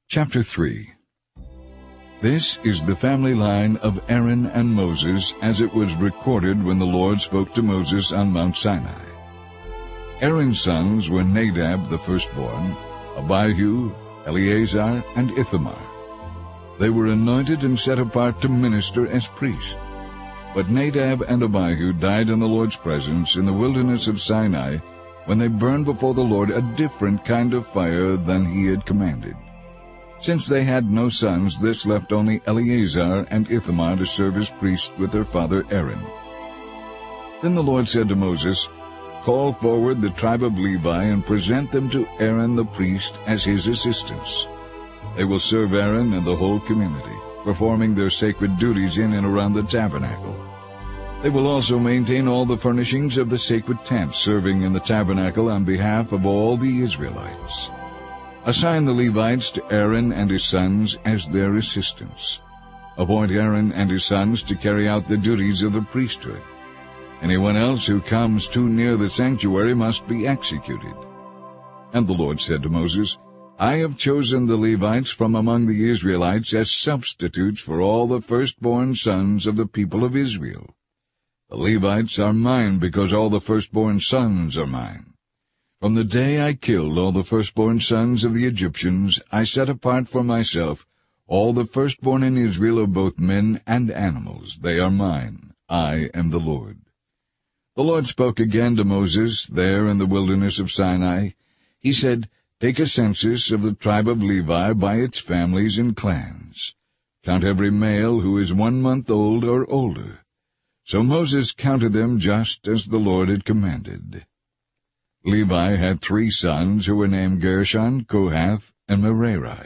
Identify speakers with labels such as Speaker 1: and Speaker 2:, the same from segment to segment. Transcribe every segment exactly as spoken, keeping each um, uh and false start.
Speaker 1: Chapter three. This is the family line of Aaron and Moses as it was recorded when the Lord spoke to Moses on Mount Sinai. Aaron's sons were Nadab the firstborn, Abihu, Eleazar, and Ithamar. They were anointed and set apart to minister as priests. But Nadab and Abihu died in the Lord's presence in the wilderness of Sinai when they burned before the Lord a different kind of fire than he had commanded. Since they had no sons, this left only Eleazar and Ithamar to serve as priests with their father Aaron. Then the Lord said to Moses, "Call forward the tribe of Levi and present them to Aaron the priest as his assistants. They will serve Aaron and the whole community, performing their sacred duties in and around the tabernacle. They will also maintain all the furnishings of the sacred tent, serving in the tabernacle on behalf of all the Israelites. Assign the Levites to Aaron and his sons as their assistants. Appoint Aaron and his sons to carry out the duties of the priesthood. Anyone else who comes too near the sanctuary must be executed." And the Lord said to Moses, "I have chosen the Levites from among the Israelites as substitutes for all the firstborn sons of the people of Israel. The Levites are mine because all the firstborn sons are mine. From the day I killed all the firstborn sons of the Egyptians, I set apart for myself all the firstborn in Israel of both men and animals. They are mine. I am the Lord." The Lord spoke again to Moses there in the wilderness of Sinai. He said, "Take a census of the tribe of Levi by its families and clans. Count every male who is one month old or older." So Moses counted them just as the Lord had commanded. Levi had three sons who were named Gershon, Kohath, and Merari.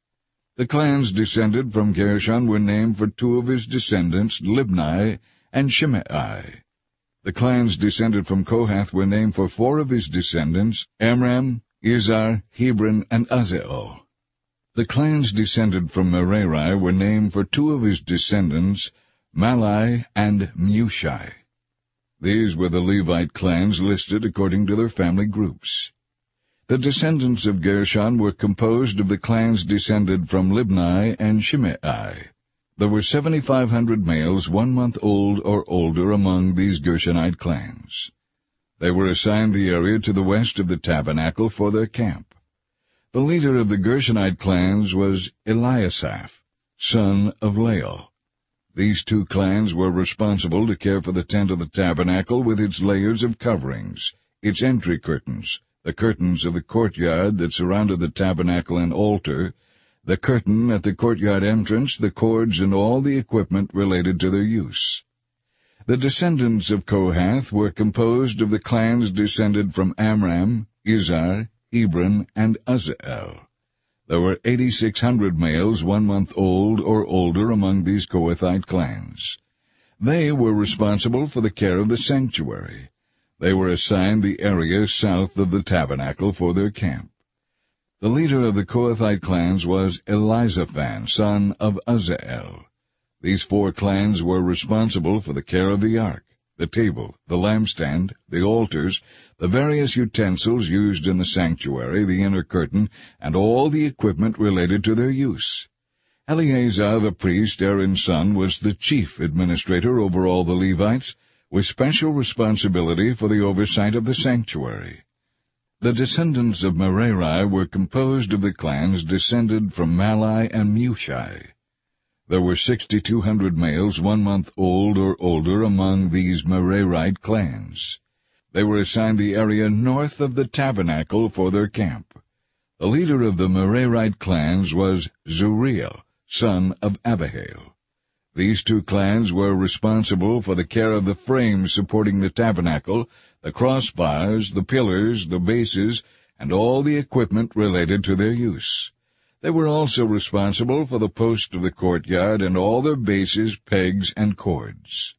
Speaker 1: The clans descended from Gershon were named for two of his descendants, Libni and Shimei. The clans descended from Kohath were named for four of his descendants, Amram, Izhar, Hebron, and Uzziel. The clans descended from Merari were named for two of his descendants, Mahli and Mushi. These were the Levite clans listed according to their family groups. The descendants of Gershon were composed of the clans descended from Libni and Shimei. There were seventy-five hundred males one month old or older among these Gershonite clans. They were assigned the area to the west of the tabernacle for their camp. The leader of the Gershonite clans was Eliasaph, son of Lael. These two clans were responsible to care for the tent of the tabernacle with its layers of coverings, its entry curtains, the curtains of the courtyard that surrounded the tabernacle and altar, the curtain at the courtyard entrance, the cords, and all the equipment related to their use. The descendants of Kohath were composed of the clans descended from Amram, Izhar, Hebron, and Uzziel. There were eighty-six hundred males one month old or older among these Kohathite clans. They were responsible for the care of the sanctuary. They were assigned the area south of the tabernacle for their camp. The leader of the Kohathite clans was Elizaphan, son of Uzziel. These four clans were responsible for the care of the ark, the table, the lampstand, the altars, the various utensils used in the sanctuary, the inner curtain, and all the equipment related to their use. Eleazar the priest, Aaron's son, was the chief administrator over all the Levites, with special responsibility for the oversight of the sanctuary. The descendants of Merari were composed of the clans descended from Mahli and Mushi. There were sixty-two hundred males one month old or older among these Merarite clans. They were assigned the area north of the tabernacle for their camp. The leader of the Merarite clans was Zuriel, son of Abihail. These two clans were responsible for the care of the frames supporting the tabernacle, the crossbars, the pillars, the bases, and all the equipment related to their use. They were also responsible for the post of the courtyard and all their bases, pegs, and cords.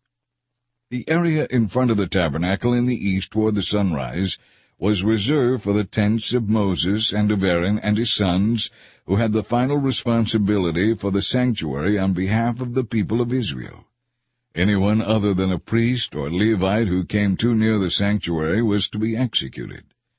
Speaker 1: The area in front of the tabernacle in the east toward the sunrise was reserved for the tents of Moses and of Aaron and his sons, who had the final responsibility for the sanctuary on behalf of the people of Israel. Anyone other than a priest or Levite who came too near the sanctuary was to be executed.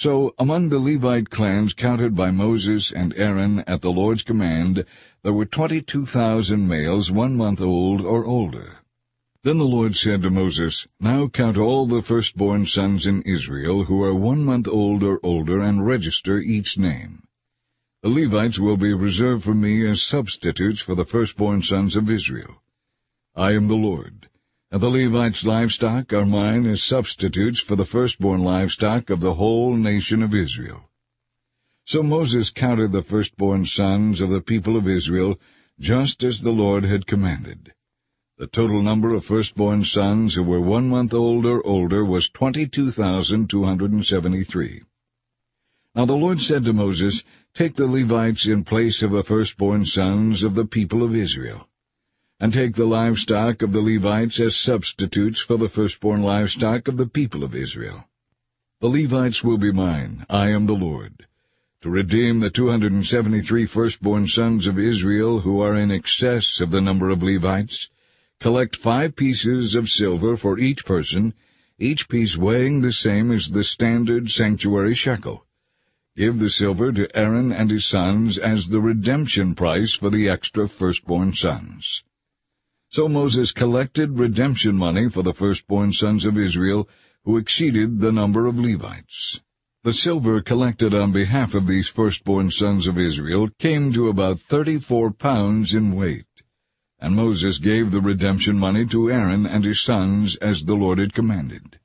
Speaker 1: So among the Levite clans counted by Moses and Aaron at the Lord's command, there were twenty-two thousand males one month old or older. Then the Lord said to Moses, Now count all the firstborn sons in Israel who are one month old or older, and register each name. The Levites will be reserved for me as substitutes for the firstborn sons of Israel. I am the Lord. And the Levites' livestock are mine as substitutes for the firstborn livestock of the whole nation of Israel. So Moses counted the firstborn sons of the people of Israel, just as the Lord had commanded. The total number of firstborn sons who were one month old or older was twenty-two thousand two hundred seventy-three. Now the Lord said to Moses, Take the Levites in place of the firstborn sons of the people of Israel, and take the livestock of the Levites as substitutes for the firstborn livestock of the people of Israel. The Levites will be mine, I am the Lord, to redeem the two hundred seventy-three firstborn sons of Israel who are in excess of the number of Levites. Collect five pieces of silver for each person, each piece weighing the same as the standard sanctuary shekel. Give the silver to Aaron and his sons as the redemption price for the extra firstborn sons. So Moses collected redemption money for the firstborn sons of Israel, who exceeded the number of Levites. The silver collected on behalf of these firstborn sons of Israel came to about thirty-four pounds in weight. And Moses gave the redemption money to Aaron and his sons as the Lord had commanded.